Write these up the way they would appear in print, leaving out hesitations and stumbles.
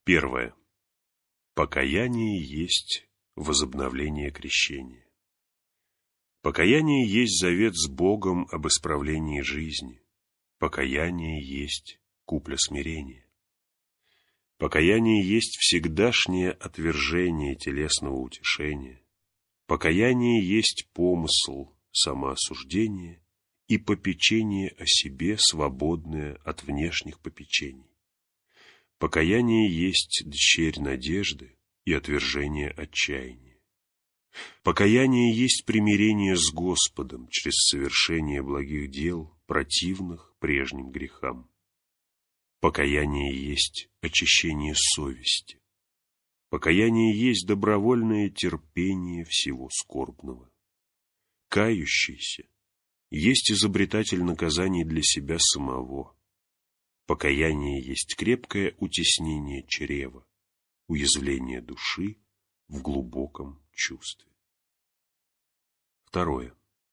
Первое. Покаяние есть возобновление крещения. Покаяние есть завет с Богом об исправлении жизни. Покаяние есть купля смирения. Покаяние есть всегдашнее отвержение телесного утешения. Покаяние есть помысл самоосуждения и попечение о себе, свободное от внешних попечений. Покаяние есть дщерь надежды и отвержение отчаяния. Покаяние есть примирение с Господом через совершение благих дел, противных прежним грехам. Покаяние есть очищение совести. Покаяние есть добровольное терпение всего скорбного. Кающийся есть изобретатель наказаний для себя самого. Покаяние есть крепкое утеснение чрева, уязвление души в глубоком чувстве. Второе.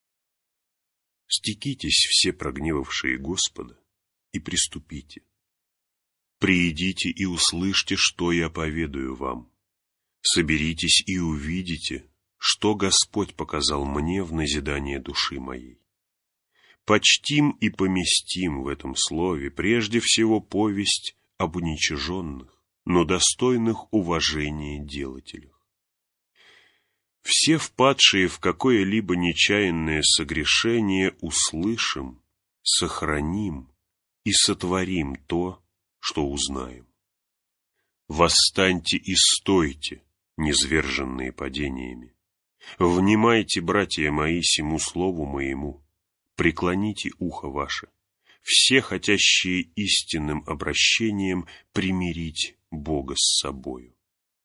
Стекитесь все прогневавшие Господа и приступите. Приидите и услышьте, что я поведаю вам. Соберитесь и увидите, что Господь показал мне в назидание души моей. Почтим и поместим в этом слове прежде всего повесть об уничиженных, но достойных уважения делателях. Все впадшие в какое-либо нечаянное согрешение услышим, сохраним и сотворим то, что узнаем. Восстаньте и стойте, низверженные падениями. Внимайте, братья мои, сему слову моему. Преклоните ухо ваше, все хотящие истинным обращением примирить Бога с собою.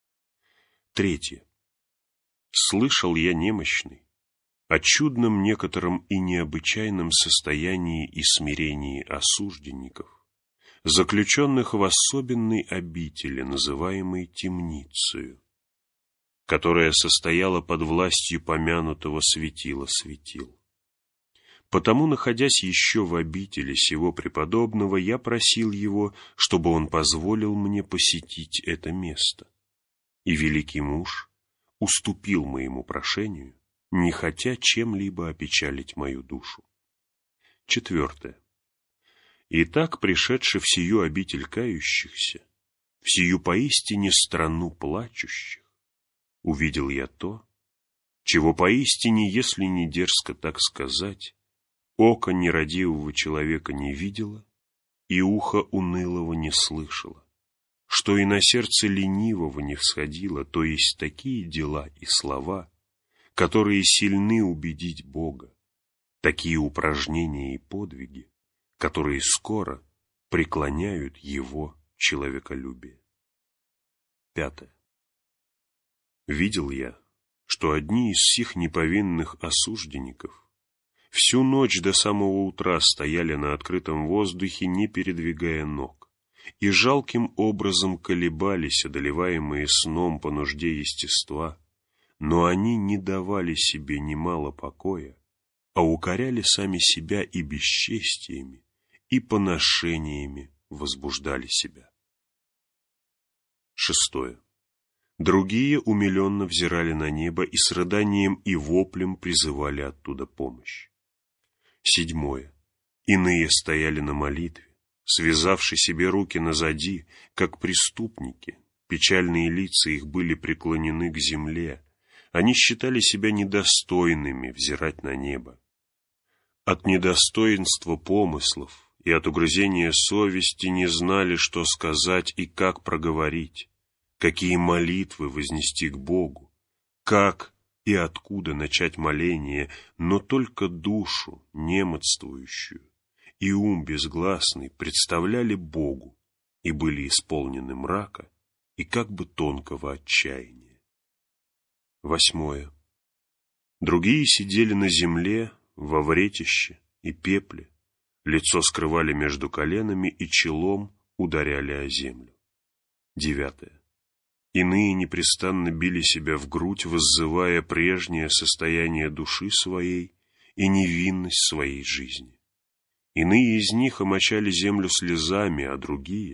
Третье. Слышал я немощный о чудном некотором и необычайном состоянии и смирении осужденников, заключенных в особенной обители, называемой темницею, которая состояла под властью помянутого светила светил. Потому, находясь еще в обители сего преподобного, я просил его, чтобы он позволил мне посетить это место. И великий муж уступил моему прошению, не хотя чем-либо опечалить мою душу. Четвертое. Итак, пришедший в сию обитель кающихся, в сию поистине страну плачущих, увидел я то, чего поистине, если не дерзко так сказать, око нерадивого человека не видело, и ухо унылого не слышало, что и на сердце ленивого не всходило, то есть такие дела и слова, которые сильны убедить Бога, такие упражнения и подвиги, которые скоро преклоняют его человеколюбие. Пятое. Видел я, что одни из сих неповинных осужденников всю ночь до самого утра стояли на открытом воздухе, не передвигая ног, и жалким образом колебались, одолеваемые сном по нужде естества, но они не давали себе немало покоя, а укоряли сами себя и бесчестиями, и поношениями возбуждали себя. Шестое. Другие умиленно взирали на небо и с рыданием и воплем призывали оттуда помощь. Седьмое. Иные стояли на молитве, связавши себе руки назади, как преступники. Печальные лица их были преклонены к земле. Они считали себя недостойными взирать на небо. От недостоинства помыслов и от угрызения совести не знали, что сказать и как проговорить, какие молитвы вознести к Богу, как и откуда начать моление, но только душу немощствующую и ум безгласный представляли Богу и были исполнены мрака и как бы тонкого отчаяния. Восьмое. Другие сидели на земле, во вретище и пепле, лицо скрывали между коленами и челом ударяли о землю. Девятое. Иные непрестанно били себя в грудь, воззывая прежнее состояние души своей и невинность своей жизни. Иные из них омочали землю слезами, а другие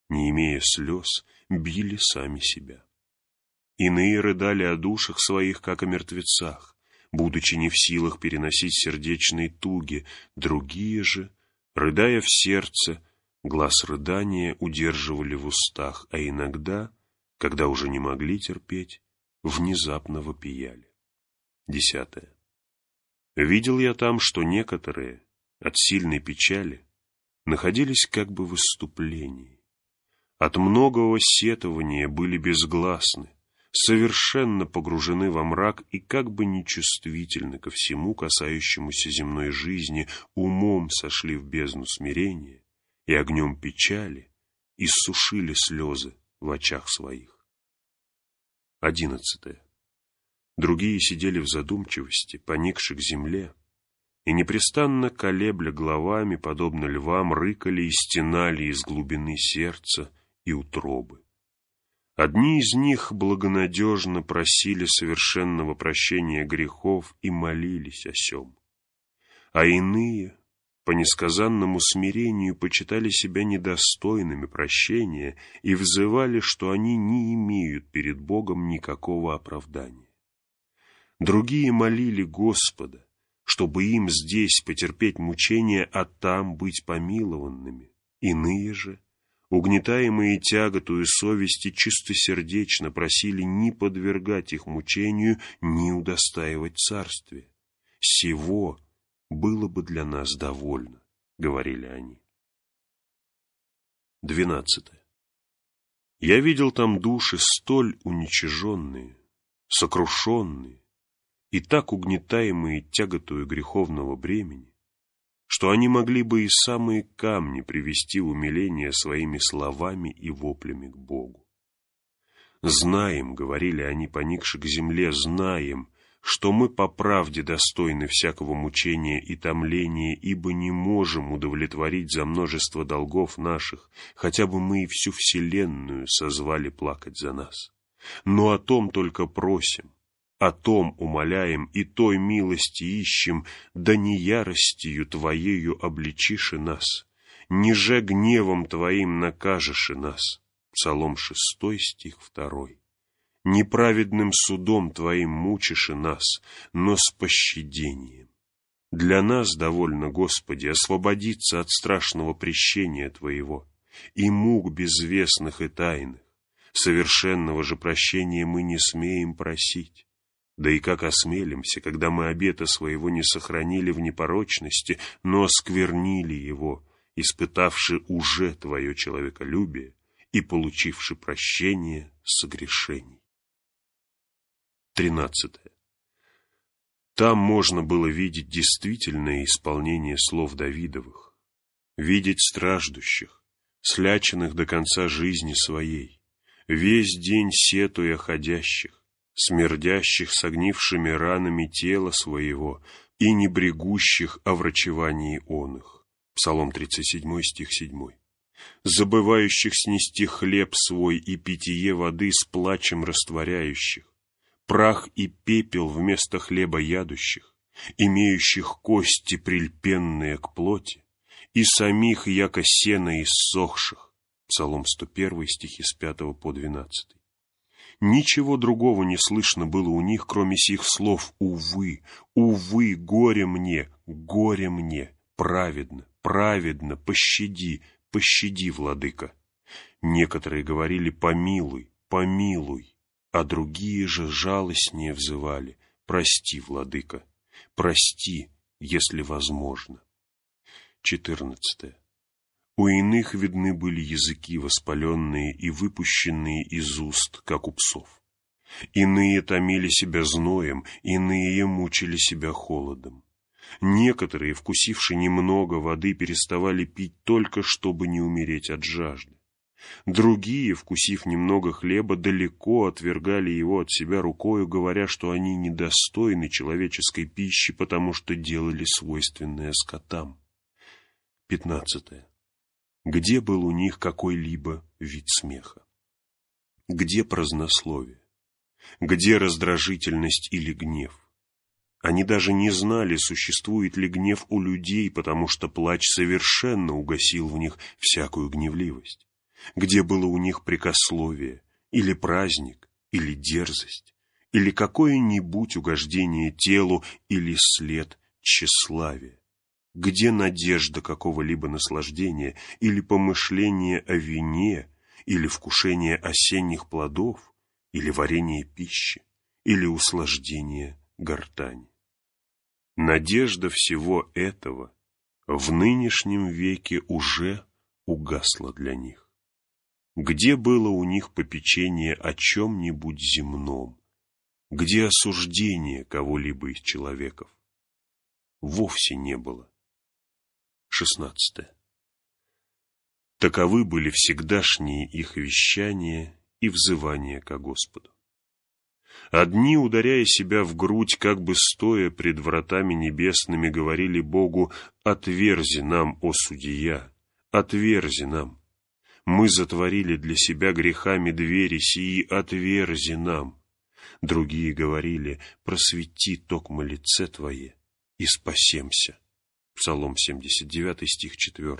не имея слез, били сами себя. Иные рыдали о душах своих, как о мертвецах, будучи не в силах переносить сердечные туги, другие же, рыдая в сердце, глас рыдания удерживали в устах, а иногда, когда уже не могли терпеть, внезапно вопияли. 10. Видел я там, что некоторые от сильной печали находились как бы в выступлении. От многого сетования были безгласны, совершенно погружены во мрак и как бы нечувствительны ко всему, касающемуся земной жизни, умом сошли в бездну смирения и огнем печали иссушили слезы в очах своих. 11. Другие сидели в задумчивости, поникши к земле, и непрестанно колебля головами, подобно львам, рыкали и стенали из глубины сердца и утробы. Одни из них благонадежно просили совершенного прощения грехов и молились о сем, а иные, по несказанному смирению, почитали себя недостойными прощения и взывали, что они не имеют перед Богом никакого оправдания. Другие молили Господа, чтобы им здесь потерпеть мучения, а там быть помилованными. Иные же, угнетаемые тяготою совести, чистосердечно просили не подвергать их мучению, не удостаивать царствия. «Сего было бы для нас довольно», — говорили они. 12. Я видел там души столь уничиженные, сокрушенные и так угнетаемые тяготою греховного бремени, что они могли бы и самые камни привести в умиление своими словами и воплями к Богу. «Знаем, — говорили они, поникши к земле, — знаем, что мы по правде достойны всякого мучения и томления, ибо не можем удовлетворить за множество долгов наших, хотя бы мы и всю вселенную созвали плакать за нас. Но о том только просим, о том умоляем и той милости ищем, да не яростью Твоею обличиши нас, ниже гневом Твоим накажеши нас». Псалом 6, стих 2. «Неправедным судом Твоим мучиши нас, но с пощадением. Для нас довольно, Господи, освободиться от страшного прещения Твоего и мук безвестных и тайных. Совершенного же прощения мы не смеем просить. Да и как осмелимся, когда мы обета своего не сохранили в непорочности, но осквернили его, испытавши уже Твое человеколюбие и получивши прощение согрешений». 13. Там можно было видеть действительное исполнение слов Давидовых, видеть страждущих, сляченных до конца жизни своей, весь день сетуя ходящих, смердящих согнившими ранами тела своего и не брегущих о врачевании он их. Псалом 37, стих 7. Забывающих снести хлеб свой и питье воды с плачем растворяющих, прах и пепел вместо хлеба ядущих, имеющих кости прильпенные к плоти, и самих яко сена иссохших. Псалом 101, стихи с 5 по 12. Ничего другого не слышно было у них, кроме сих слов: «Увы, увы, горе мне, праведно, праведно, пощади, пощади, владыка». Некоторые говорили: «Помилуй, помилуй», а другие же жалостнее взывали: «Прости, владыка, прости, если возможно». 14. У иных видны были языки воспаленные и выпущенные из уст, как у псов. Иные томили себя зноем, иные мучили себя холодом. Некоторые, вкусивши немного воды, переставали пить только, чтобы не умереть от жажды. Другие, вкусив немного хлеба, далеко отвергали его от себя рукою, говоря, что они недостойны человеческой пищи, потому что делали свойственное скотам. 15. Где был у них какой-либо вид смеха? Где празднословие? Где раздражительность или гнев? Они даже не знали, существует ли гнев у людей, потому что плач совершенно угасил в них всякую гневливость. где было у них прекословие, или праздник, или дерзость, или какое-нибудь угождение телу, или след тщеславия? Где надежда какого-либо наслаждения, или помышление о вине, или вкушение осенних плодов, или варение пищи, или услаждение гортани? Надежда всего этого в нынешнем веке уже угасла для них. Где было у них попечение о чем-нибудь земном? Где осуждение кого-либо из человеков? Вовсе не было. 16. Таковы были всегдашние их вещания и взывания ко Господу. Одни, ударяя себя в грудь, как бы стоя пред вратами небесными, говорили Богу: «Отверзи нам, о судья, отверзи нам! Мы затворили для себя грехами двери сии, отверзи нам!» Другие говорили: «Просвети токмо лице Твое, и спасемся». Псалом 79, стих 4.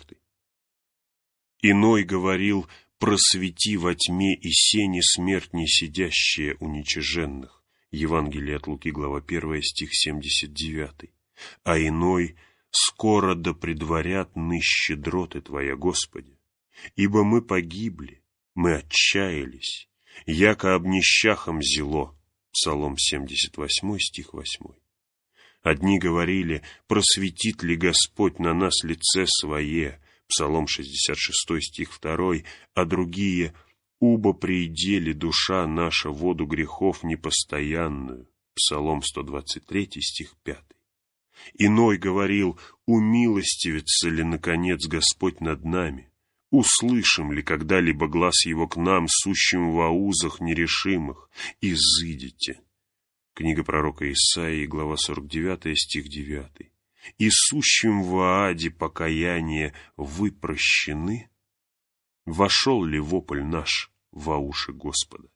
Иной говорил: «Просвети во тьме и сени смерть не сидящие уничиженных». Евангелие от Луки, глава 1, стих 79. А иной: «Скоро да предварят ны щедроты Твоя, Господи, ибо мы погибли, мы отчаялись, яко обнищахом зело». Псалом 78, стих 8. Одни говорили: «Просветит ли Господь на нас лице Свое?» Псалом 66, стих 2, а другие: «Убо преидели душа наша воду грехов непостоянную». Псалом 123, стих 5. Иной говорил: «Умилостивится ли, наконец, Господь над нами? Услышим ли когда-либо глас Его к нам, сущим в аузах нерешимых? Изыдите». Книга пророка Исаии, глава 49, стих 9. «И сущим в ааде покаяние вы прощены? Вошел ли вопль наш во уши Господа?»